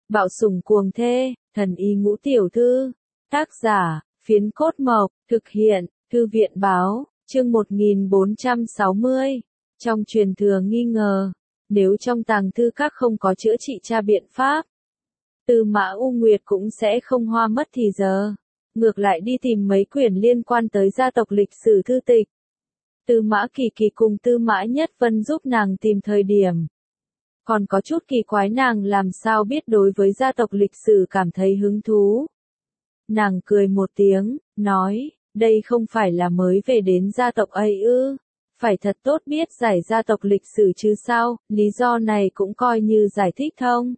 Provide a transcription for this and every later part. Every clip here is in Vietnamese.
Bạo sủng cuồng thê, thần y ngũ tiểu thư. Tác giả, Phiến Cốt Mộc, thực hiện, Thư viện báo, chương 1460. Trong truyền thừa nghi ngờ, nếu trong tàng thư các không có chữa trị tra biện pháp, Tư Mã U Nguyệt cũng sẽ không hoa mất thì giờ. Ngược lại đi tìm mấy quyển liên quan tới gia tộc lịch sử thư tịch. Tư Mã Kỳ Kỳ cùng Tư Mã Nhất Vân giúp nàng tìm thời điểm. Còn có chút kỳ quái nàng làm sao biết đối với gia tộc lịch sử cảm thấy hứng thú. Nàng cười một tiếng, nói, đây không phải là mới về đến gia tộc ấy ư, phải thật tốt biết giải gia tộc lịch sử chứ sao, lý do này cũng coi như giải thích thông.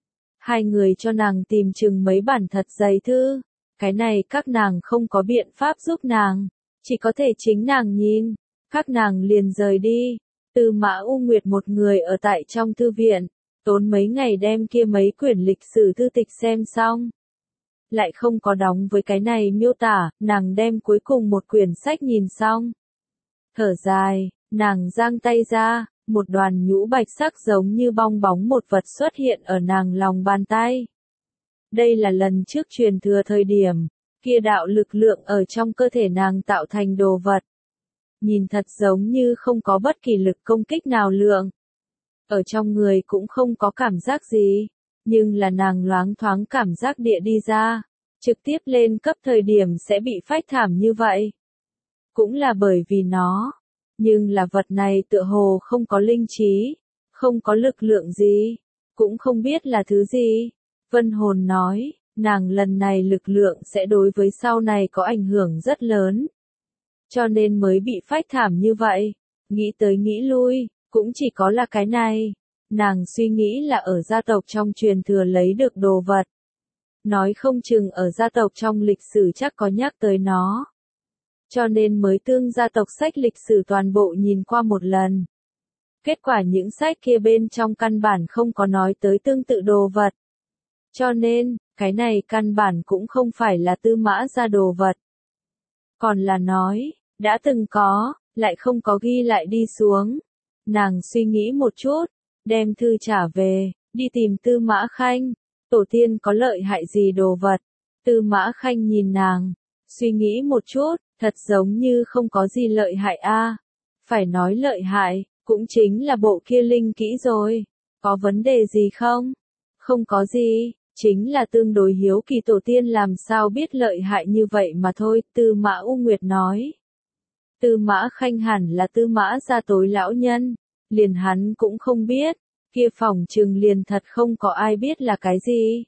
Hai người cho nàng tìm chừng mấy bản thật dày thư, cái này các nàng không có biện pháp giúp nàng, chỉ có thể chính nàng nhìn, các nàng liền rời đi. Tư Mã U Nguyệt một người ở tại trong thư viện, tốn mấy ngày đem kia mấy quyển lịch sử thư tịch xem xong. Lại không có đóng với cái này miêu tả, nàng đem cuối cùng một quyển sách nhìn xong. Thở dài, nàng giang tay ra, một đoàn nhũ bạch sắc giống như bong bóng một vật xuất hiện ở nàng lòng bàn tay. Đây là lần trước truyền thừa thời điểm, kia đạo lực lượng ở trong cơ thể nàng tạo thành đồ vật. Nhìn thật giống như không có bất kỳ lực công kích nào lượng. Ở trong người cũng không có cảm giác gì, nhưng là nàng loáng thoáng cảm giác địa đi ra, trực tiếp lên cấp thời điểm sẽ bị phách thảm như vậy. Cũng là bởi vì nó, nhưng là vật này tựa hồ không có linh trí, không có lực lượng gì, cũng không biết là thứ gì. Vân Hồn nói, nàng lần này lực lượng sẽ đối với sau này có ảnh hưởng rất lớn. Cho nên mới bị phách thảm như vậy, nghĩ tới nghĩ lui, cũng chỉ có là cái này. Nàng suy nghĩ là ở gia tộc trong truyền thừa lấy được đồ vật. Nói không chừng ở gia tộc trong lịch sử chắc có nhắc tới nó. Cho nên mới tương gia tộc sách lịch sử toàn bộ nhìn qua một lần. Kết quả những sách kia bên trong căn bản không có nói tới tương tự đồ vật. Cho nên, cái này căn bản cũng không phải là Tư Mã gia đồ vật. Còn là nói, đã từng có, lại không có ghi lại đi xuống. Nàng suy nghĩ một chút, đem thư trả về, đi tìm Tư Mã Khanh. Tổ tiên có lợi hại gì đồ vật? Tư Mã Khanh nhìn nàng, suy nghĩ một chút, thật giống như không có gì lợi hại a. Phải nói lợi hại, cũng chính là bộ kia linh kỹ rồi. Có vấn đề gì không? Không có gì, chính là tương đối hiếu kỳ tổ tiên làm sao biết lợi hại như vậy mà thôi, Tư Mã U Nguyệt nói. Tư Mã Khanh hẳn là Tư Mã gia tối lão nhân, liền hắn cũng không biết, kia phỏng chừng liền thật không có ai biết là cái gì.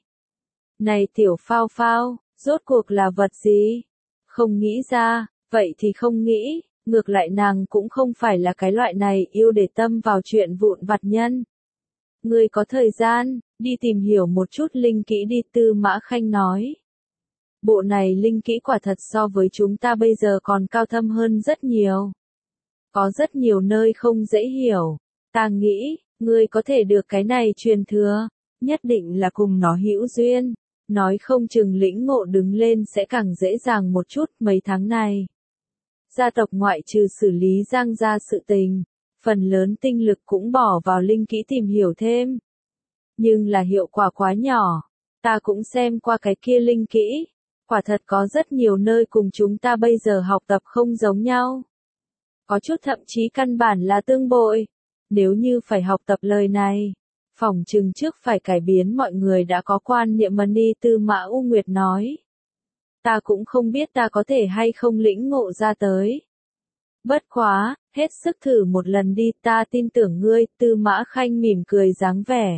Này tiểu Phao Phao, rốt cuộc là vật gì? Không nghĩ ra, vậy thì không nghĩ, ngược lại nàng cũng không phải là cái loại này yêu để tâm vào chuyện vụn vặt nhân. Ngươi có thời gian, đi tìm hiểu một chút linh kỹ đi, Tư Mã Khanh nói. Bộ này linh kỹ quả thật so với chúng ta bây giờ còn cao thâm hơn rất nhiều. Có rất nhiều nơi không dễ hiểu, ta nghĩ, ngươi có thể được cái này truyền thừa, nhất định là cùng nó hữu duyên, nói không chừng lĩnh ngộ đứng lên sẽ càng dễ dàng một chút mấy tháng này. Gia tộc ngoại trừ xử lý Giang gia sự tình, phần lớn tinh lực cũng bỏ vào linh kỹ tìm hiểu thêm. Nhưng là hiệu quả quá nhỏ, ta cũng xem qua cái kia linh kỹ, quả thật có rất nhiều nơi cùng chúng ta bây giờ học tập không giống nhau. Có chút thậm chí căn bản là tương bội. Nếu như phải học tập lời này, phỏng chừng trước phải cải biến mọi người đã có quan niệm mani, Tư Mã U Nguyệt nói. Ta cũng không biết ta có thể hay không lĩnh ngộ ra tới. Bất quá, hết sức thử một lần đi, ta tin tưởng ngươi, Tư Mã Khanh mỉm cười dáng vẻ.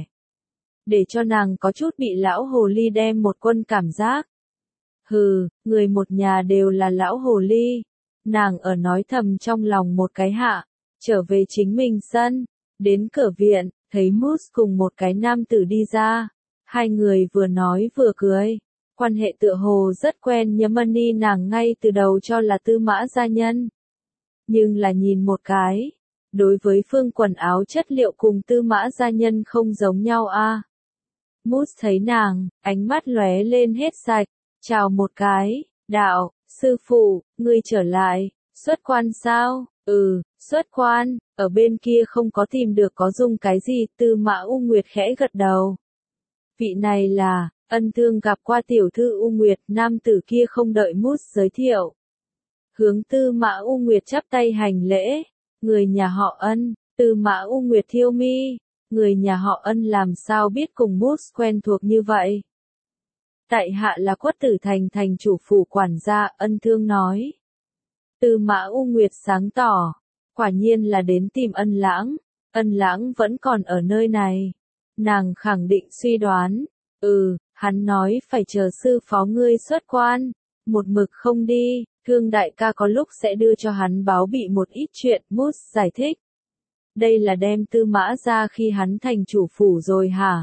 Để cho nàng có chút bị lão hồ ly đem một quân cảm giác. Hừ, người một nhà đều là lão hồ ly. Nàng ở nói thầm trong lòng một cái hạ, trở về chính mình sân, đến cửa viện, thấy Moose cùng một cái nam tử đi ra. Hai người vừa nói vừa cười, quan hệ tựa hồ rất quen, Nhâm-mani nàng ngay từ đầu cho là Tư Mã gia nhân. Nhưng là nhìn một cái, đối với phương quần áo chất liệu cùng Tư Mã gia nhân không giống nhau a. Moose thấy nàng, ánh mắt lóe lên hết sạch, chào một cái, đạo, sư phụ, ngươi trở lại, xuất quan sao? Xuất quan, ở bên kia không có tìm được có dùng cái gì, Tư Mã U Nguyệt khẽ gật đầu. Vị này là, Ân Thương gặp qua tiểu thư U Nguyệt, nam tử kia không đợi Mút giới thiệu. Hướng Tư Mã U Nguyệt chắp tay hành lễ, người nhà họ Ân, Tư Mã U Nguyệt thiêu mi, người nhà họ Ân làm sao biết cùng Mút quen thuộc như vậy. Tại hạ là Quất Tử Thành thành chủ phủ quản gia, Ân Thương nói. Tư Mã U Nguyệt sáng tỏ, quả nhiên là đến tìm Ân Lãng, Ân Lãng vẫn còn ở nơi này. Nàng khẳng định suy đoán, hắn nói phải chờ sư phó ngươi xuất quan, một mực không đi, Thương đại ca có lúc sẽ đưa cho hắn báo bị một ít chuyện, Mút giải thích. Đây là đem Tư Mã ra khi hắn thành chủ phủ rồi hả?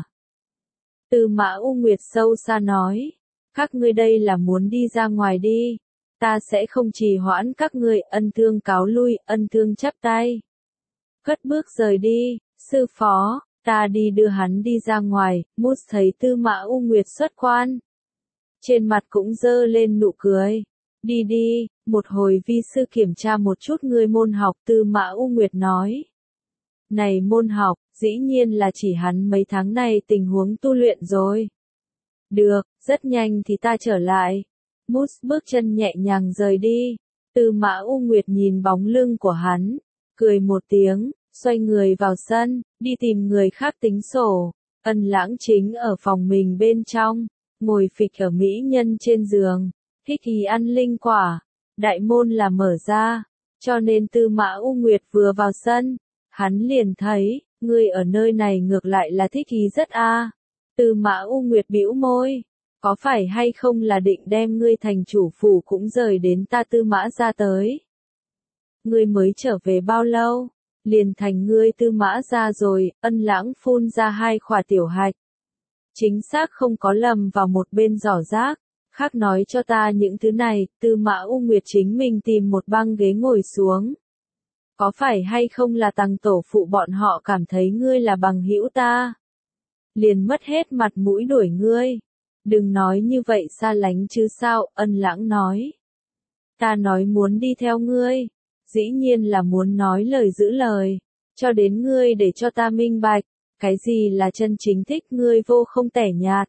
Tư Mã U Nguyệt sâu xa nói, các ngươi đây là muốn đi ra ngoài đi, ta sẽ không trì hoãn các ngươi. Ân Thương cáo lui, Ân Thương chắp tay. Cất bước rời đi, sư phó, ta đi đưa hắn đi ra ngoài. Mút thấy Tư Mã U Nguyệt xuất quan, trên mặt cũng dơ lên nụ cười. Đi đi, một hồi vi sư kiểm tra một chút ngươi môn học. Tư Mã U Nguyệt nói. Này môn học, dĩ nhiên là chỉ hắn mấy tháng này tình huống tu luyện rồi. Được, rất nhanh thì ta trở lại. Mút bước chân nhẹ nhàng rời đi. Tư Mã U Nguyệt nhìn bóng lưng của hắn, cười một tiếng, xoay người vào sân, đi tìm người khác tính sổ. Ân Lãng chính ở phòng mình bên trong, ngồi phịch ở mỹ nhân trên giường, thích thì ăn linh quả. Đại môn là mở ra, cho nên Tư Mã U Nguyệt vừa vào sân, hắn liền thấy, ngươi ở nơi này ngược lại là thích ý rất a. Tư Mã U Nguyệt bĩu môi, có phải hay không là định đem ngươi thành chủ phủ cũng rời đến ta Tư Mã ra tới? Ngươi mới trở về bao lâu, liền thành ngươi Tư Mã ra rồi. Ân Lãng phun ra hai khỏa tiểu hạch. Chính xác không có lầm vào một bên giỏ rác, khác nói cho ta những thứ này. Tư Mã U Nguyệt chính mình tìm một băng ghế ngồi xuống. Có phải hay không là Tằng tổ phụ bọn họ cảm thấy ngươi là bằng hữu ta, liền mất hết mặt mũi đuổi ngươi? Đừng nói như vậy xa lánh chứ sao. Ân Lãng nói. Ta nói muốn đi theo ngươi, dĩ nhiên là muốn nói lời giữ lời, cho đến ngươi để cho ta minh bạch, cái gì là chân chính thích ngươi vô không tẻ nhạt.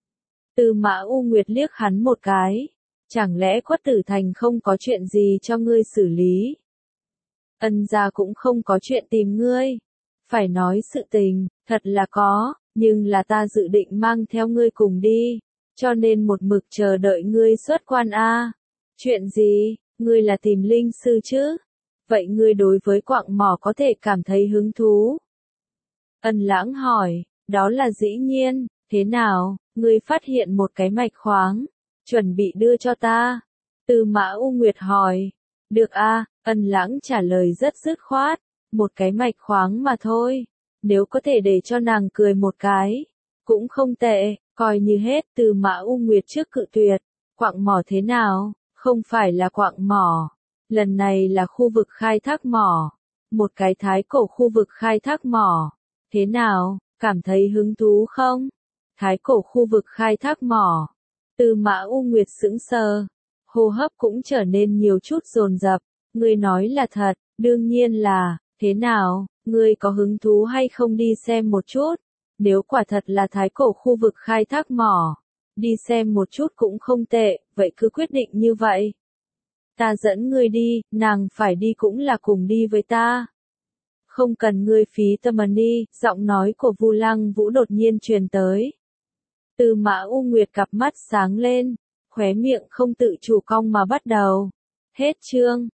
Tư Mã U Nguyệt liếc hắn một cái, chẳng lẽ Quất Tử Thành không có chuyện gì cho ngươi xử lý? Ân gia cũng không có chuyện tìm ngươi. Phải nói sự tình, thật là có, nhưng là ta dự định mang theo ngươi cùng đi, cho nên một mực chờ đợi ngươi xuất quan a. Chuyện gì, ngươi là tìm linh sư chứ? Vậy ngươi đối với quặng mỏ có thể cảm thấy hứng thú? Ân Lãng hỏi, đó là dĩ nhiên, thế nào, ngươi phát hiện một cái mạch khoáng, chuẩn bị đưa cho ta? Tư Mã U Nguyệt hỏi. Được a. Ân Lãng trả lời rất dứt khoát, một cái mạch khoáng mà thôi, nếu có thể để cho nàng cười một cái, cũng không tệ, coi như hết. Tư Mã U Nguyệt trước cự tuyệt, quặng mỏ thế nào, không phải là quặng mỏ, lần này là khu vực khai thác mỏ, một cái thái cổ khu vực khai thác mỏ, thế nào, cảm thấy hứng thú không? Thái cổ khu vực khai thác mỏ. Tư Mã U Nguyệt sững sờ, hô hấp cũng trở nên nhiều chút dồn dập. Ngươi nói là thật, đương nhiên là, thế nào, ngươi có hứng thú hay không đi xem một chút? Nếu quả thật là thái cổ khu vực khai thác mỏ, đi xem một chút cũng không tệ, vậy cứ quyết định như vậy. Ta dẫn ngươi đi, nàng phải đi cũng là cùng đi với ta. Không cần ngươi phí tâm đi. Giọng nói của Vu Lăng Vũ đột nhiên truyền tới. Tư Mã U Nguyệt cặp mắt sáng lên, khóe miệng không tự chủ cong mà bắt đầu. Hết chương.